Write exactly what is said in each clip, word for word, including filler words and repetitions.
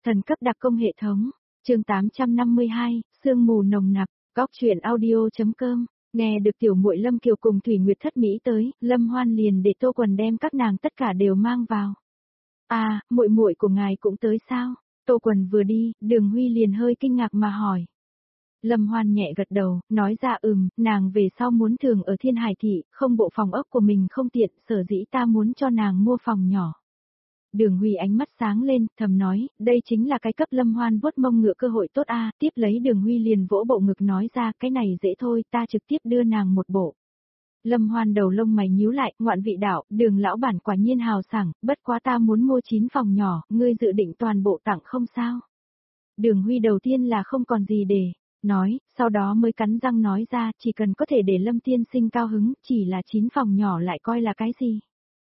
Thần cấp đặc công hệ thống, chương tám trăm năm mươi hai, sương mù nồng nặc, góc truyện audio.com, nghe được tiểu muội Lâm Kiều cùng Thủy Nguyệt thất Mỹ tới, Lâm Hoan liền để Tô Quần đem các nàng tất cả đều mang vào. À, muội muội của ngài cũng tới sao? Tô Quần vừa đi, Đường Huy liền hơi kinh ngạc mà hỏi. Lâm Hoan nhẹ gật đầu, nói ra ừm, nàng về sau muốn thường ở Thiên Hải Thị, không bộ phòng ốc của mình không tiện, sở dĩ ta muốn cho nàng mua phòng nhỏ. Đường Huy ánh mắt sáng lên, thầm nói, đây chính là cái cấp Lâm Hoan vuốt mông ngựa cơ hội tốt a. Tiếp lấy Đường Huy liền vỗ bộ ngực nói ra, cái này dễ thôi, ta trực tiếp đưa nàng một bộ. Lâm Hoan đầu lông mày nhíu lại, ngoạn vị đạo, Đường lão bản quả nhiên hào sảng, bất quá ta muốn mua chín phòng nhỏ, ngươi dự định toàn bộ tặng không sao? Đường Huy đầu tiên là không còn gì để nói, sau đó mới cắn răng nói ra, chỉ cần có thể để Lâm tiên sinh cao hứng, chỉ là chín phòng nhỏ lại coi là cái gì?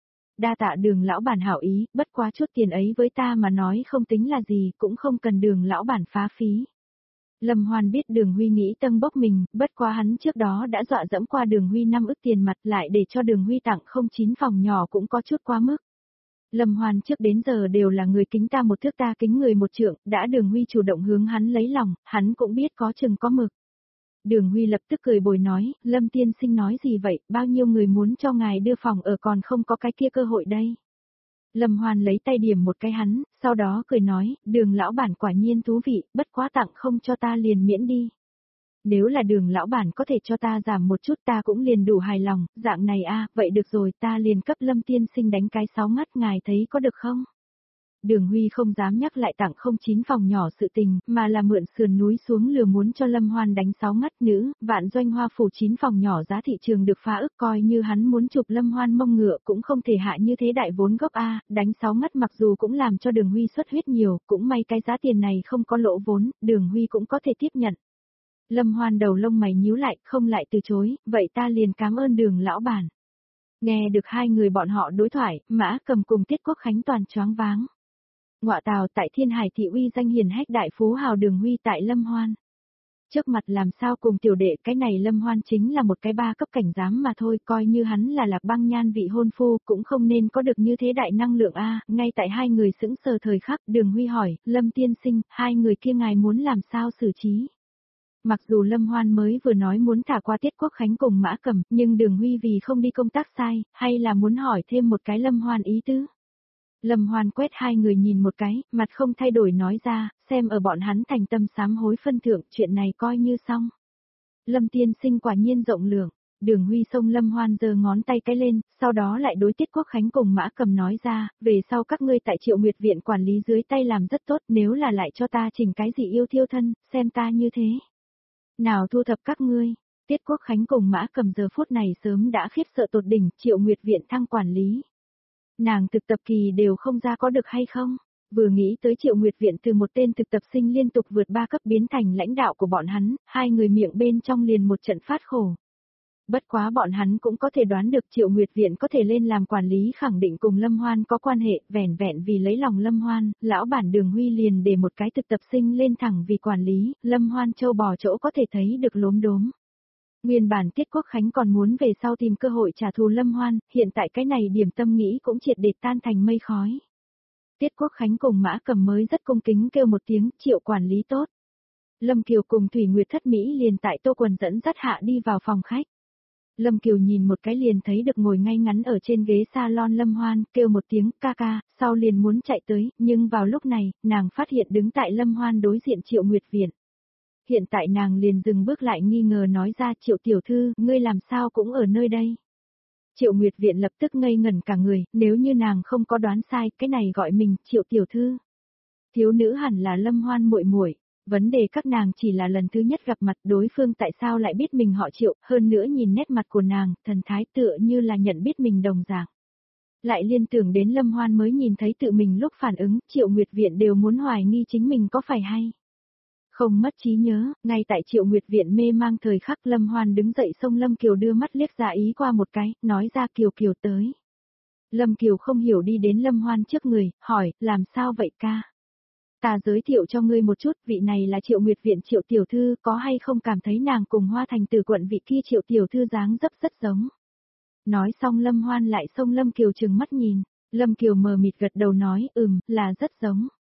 Đa tạ Đường lão bản hảo ý, bất quá chút tiền ấy với ta mà nói không tính là gì, cũng không cần Đường lão bản phá phí. Lâm Hoan biết Đường Huy nghĩ tâm bốc mình, bất quá hắn trước đó đã dọa dẫm qua Đường Huy năm ức tiền mặt lại để cho Đường Huy tặng không chín phòng nhỏ cũng có chút quá mức. Lâm Hoan trước đến giờ đều là người kính ta một thước ta kính người một trượng, đã Đường Huy chủ động hướng hắn lấy lòng, hắn cũng biết có chừng có mực. Đường Huy lập tức cười bồi nói, Lâm tiên sinh nói gì vậy, bao nhiêu người muốn cho ngài đưa phòng ở còn không có cái kia cơ hội đây. Lâm Hoan lấy tay điểm một cái hắn, sau đó cười nói, Đường lão bản quả nhiên thú vị, bất quá tặng không cho ta liền miễn đi. Nếu là Đường lão bản có thể cho ta giảm một chút ta cũng liền đủ hài lòng, dạng này a, vậy được rồi ta liền cấp Lâm tiên sinh đánh cái sáu ngắt ngài thấy có được không? Đường Huy không dám nhắc lại tặng không chín phòng nhỏ sự tình, mà là mượn sườn núi xuống lừa muốn cho Lâm Hoan đánh sáu ngắt nữ, vạn doanh hoa phủ chín phòng nhỏ giá thị trường được phá ức coi như hắn muốn chụp Lâm Hoan mông ngựa cũng không thể hạ như thế đại vốn gốc A, đánh sáu ngắt mặc dù cũng làm cho Đường Huy xuất huyết nhiều, cũng may cái giá tiền này không có lỗ vốn, Đường Huy cũng có thể tiếp nhận. Lâm Hoan đầu lông mày nhíu lại, không lại từ chối, vậy ta liền cảm ơn Đường lão bản. Nghe được hai người bọn họ đối thoại, Mã Cầm cùng Tiết Quốc Khánh toàn choáng váng. Ngọa tào tại Thiên Hải Thị uy danh hiền hách đại phú hào Đường Huy tại Lâm Hoan. Trước mặt làm sao cùng tiểu đệ cái này Lâm Hoan chính là một cái ba cấp cảnh giám mà thôi, coi như hắn là Lạc Băng Nhan vị hôn phu cũng không nên có được như thế đại năng lượng a. Ngay tại hai người sững sờ thời khắc, Đường Huy hỏi, Lâm tiên sinh, hai người kia ngài muốn làm sao xử trí? Mặc dù Lâm Hoan mới vừa nói muốn thả qua Tiết Quốc Khánh cùng Mã Cầm, nhưng Đường Huy vì không đi công tác sai, hay là muốn hỏi thêm một cái Lâm Hoan ý tứ? Lâm Hoan quét hai người nhìn một cái, mặt không thay đổi nói ra, xem ở bọn hắn thành tâm sám hối phân thượng, chuyện này coi như xong. Lâm tiên sinh quả nhiên rộng lượng, Đường Huy xông Lâm Hoan giơ ngón tay cái lên, sau đó lại đối Tiết Quốc Khánh cùng Mã Cầm nói ra, về sau các ngươi tại Triệu Nguyệt viện quản lý dưới tay làm rất tốt, nếu là lại cho ta chỉnh cái gì yêu thiêu thân, xem ta như thế. Nào thu thập các ngươi, Tiết Quốc Khánh cùng Mã Cầm giờ phút này sớm đã khiếp sợ tột đỉnh, Triệu Nguyệt viện thăng quản lý. Nàng thực tập kỳ đều không ra có được hay không? Vừa nghĩ tới Triệu Nguyệt viện từ một tên thực tập sinh liên tục vượt ba cấp biến thành lãnh đạo của bọn hắn, hai người miệng bên trong liền một trận phát khổ. Bất quá bọn hắn cũng có thể đoán được Triệu Nguyệt viện có thể lên làm quản lý khẳng định cùng Lâm Hoan có quan hệ, vẻn vẹn vì lấy lòng Lâm Hoan, lão bản Đường Huy liền để một cái thực tập sinh lên thẳng vì quản lý, Lâm Hoan châu bò chỗ có thể thấy được lốm đốm. Nguyên bản Tiết Quốc Khánh còn muốn về sau tìm cơ hội trả thù Lâm Hoan, hiện tại cái này điểm tâm nghĩ cũng triệt để tan thành mây khói. Tiết Quốc Khánh cùng Mã Cầm mới rất cung kính kêu một tiếng, Triệu quản lý tốt. Lâm Kiều cùng Thủy Nguyệt thất Mỹ liền tại Tô Quần dẫn dắt hạ đi vào phòng khách. Lâm Kiều nhìn một cái liền thấy được ngồi ngay ngắn ở trên ghế salon Lâm Hoan, kêu một tiếng ca ca, sau liền muốn chạy tới, nhưng vào lúc này, nàng phát hiện đứng tại Lâm Hoan đối diện Triệu Nguyệt viện. Hiện tại nàng liền dừng bước lại nghi ngờ nói ra, Triệu tiểu thư, ngươi làm sao cũng ở nơi đây. Triệu Nguyệt viện lập tức ngây ngẩn cả người, nếu như nàng không có đoán sai, cái này gọi mình Triệu tiểu thư. Thiếu nữ hẳn là Lâm Hoan muội muội, vấn đề các nàng chỉ là lần thứ nhất gặp mặt, đối phương tại sao lại biết mình họ Triệu, hơn nữa nhìn nét mặt của nàng, thần thái tựa như là nhận biết mình đồng dạng. Lại liên tưởng đến Lâm Hoan mới nhìn thấy tự mình lúc phản ứng, Triệu Nguyệt viện đều muốn hoài nghi chính mình có phải hay. Không mất trí nhớ, ngay tại Triệu Nguyệt viện mê mang thời khắc Lâm Hoan đứng dậy xông Lâm Kiều đưa mắt liếc ra ý qua một cái, nói ra Kiều Kiều tới. Lâm Kiều không hiểu đi đến Lâm Hoan trước người, hỏi, làm sao vậy ca? Ta giới thiệu cho ngươi một chút, vị này là Triệu Nguyệt viện Triệu tiểu thư, có hay không cảm thấy nàng cùng Hoa Thành Từ quận vị kia Triệu tiểu thư dáng dấp rất giống. Nói xong Lâm Hoan lại xông Lâm Kiều trừng mắt nhìn, Lâm Kiều mờ mịt gật đầu nói, ừm, là rất giống.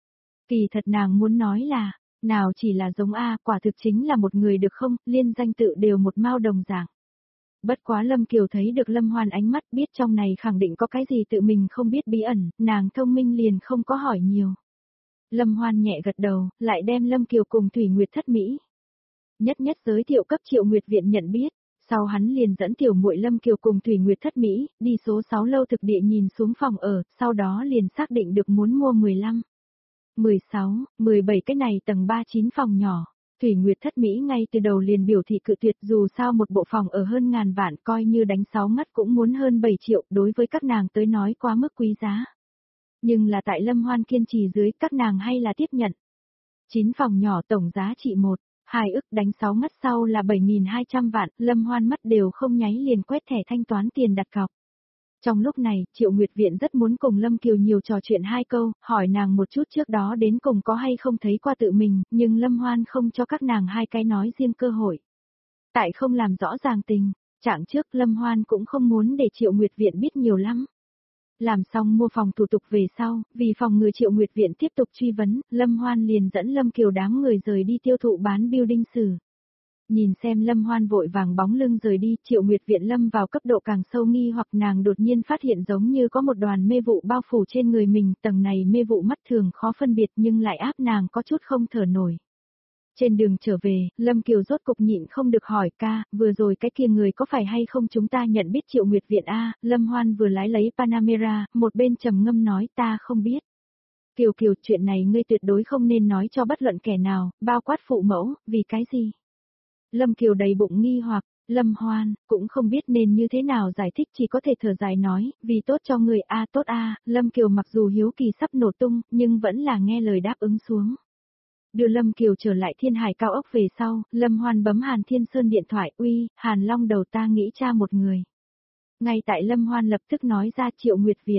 Kỳ thật nàng muốn nói là, nào chỉ là giống A, quả thực chính là một người được không, liên danh tự đều một mao đồng dạng. Bất quá Lâm Kiều thấy được Lâm Hoan ánh mắt, biết trong này khẳng định có cái gì tự mình không biết bí ẩn, nàng thông minh liền không có hỏi nhiều. Lâm Hoan nhẹ gật đầu, lại đem Lâm Kiều cùng Thủy Nguyệt thất Mỹ. Nhất nhất giới thiệu cấp Triệu Nguyệt viện nhận biết, sau hắn liền dẫn tiểu muội Lâm Kiều cùng Thủy Nguyệt thất Mỹ, đi số sáu lâu thực địa nhìn xuống phòng ở, sau đó liền xác định được muốn mua mười lăm, mười sáu, mười bảy cái này tầng ba chín phòng nhỏ. Thủy Nguyệt thất Mỹ ngay từ đầu liền biểu thị cự tuyệt, dù sao một bộ phòng ở hơn ngàn vạn coi như đánh sáu ngắt cũng muốn hơn bảy triệu, đối với các nàng tới nói quá mức quý giá. Nhưng là tại Lâm Hoan kiên trì dưới, các nàng hay là tiếp nhận. chín phòng nhỏ tổng giá trị một, hai ức đánh sáu ngắt sau là bảy nghìn hai trăm vạn, Lâm Hoan mắt đều không nháy liền quét thẻ thanh toán tiền đặt cọc. Trong lúc này, Triệu Nguyệt Viện rất muốn cùng Lâm Kiều nhiều trò chuyện hai câu, hỏi nàng một chút trước đó đến cùng có hay không thấy qua tự mình, nhưng Lâm Hoan không cho các nàng hai cái nói riêng cơ hội. Tại không làm rõ ràng tình, trạng trước Lâm Hoan cũng không muốn để Triệu Nguyệt Viện biết nhiều lắm. Làm xong mua phòng thủ tục về sau, vì phòng người Triệu Nguyệt Viện tiếp tục truy vấn, Lâm Hoan liền dẫn Lâm Kiều đám người rời đi tiêu thụ bán building sử. Nhìn xem Lâm Hoan vội vàng bóng lưng rời đi, Triệu Nguyệt Viện lâm vào cấp độ càng sâu nghi hoặc nàng đột nhiên phát hiện giống như có một đoàn mê vụ bao phủ trên người mình, tầng này mê vụ mắt thường khó phân biệt nhưng lại áp nàng có chút không thở nổi. Trên đường trở về, Lâm Kiều rốt cục nhịn không được hỏi ca, vừa rồi cái kia người có phải hay không chúng ta nhận biết Triệu Nguyệt Viện a? Lâm Hoan vừa lái lấy Panamera, một bên trầm ngâm nói ta không biết. Kiều Kiều, chuyện này ngươi tuyệt đối không nên nói cho bất luận kẻ nào, bao quát phụ mẫu, vì cái gì? Lâm Kiều đầy bụng nghi hoặc, Lâm Hoan, cũng không biết nên như thế nào giải thích, chỉ có thể thở dài nói, vì tốt cho người a tốt a. Lâm Kiều mặc dù hiếu kỳ sắp nổ tung, nhưng vẫn là nghe lời đáp ứng xuống. Đưa Lâm Kiều trở lại Thiên Hải cao ốc về sau, Lâm Hoan bấm Hàn Thiên Sơn điện thoại, uy, Hàn Long đầu ta nghĩ cha một người. Ngay tại Lâm Hoan lập tức nói ra Triệu Nguyệt Viện.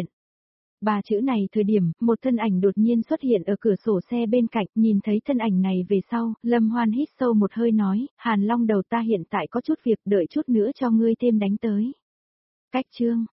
Ba chữ này thời điểm, một thân ảnh đột nhiên xuất hiện ở cửa sổ xe bên cạnh, nhìn thấy thân ảnh này về sau, Lâm Hoan hít sâu một hơi nói, Hàn Long đầu ta hiện tại có chút việc, đợi chút nữa cho ngươi thêm đánh tới. Cách chương.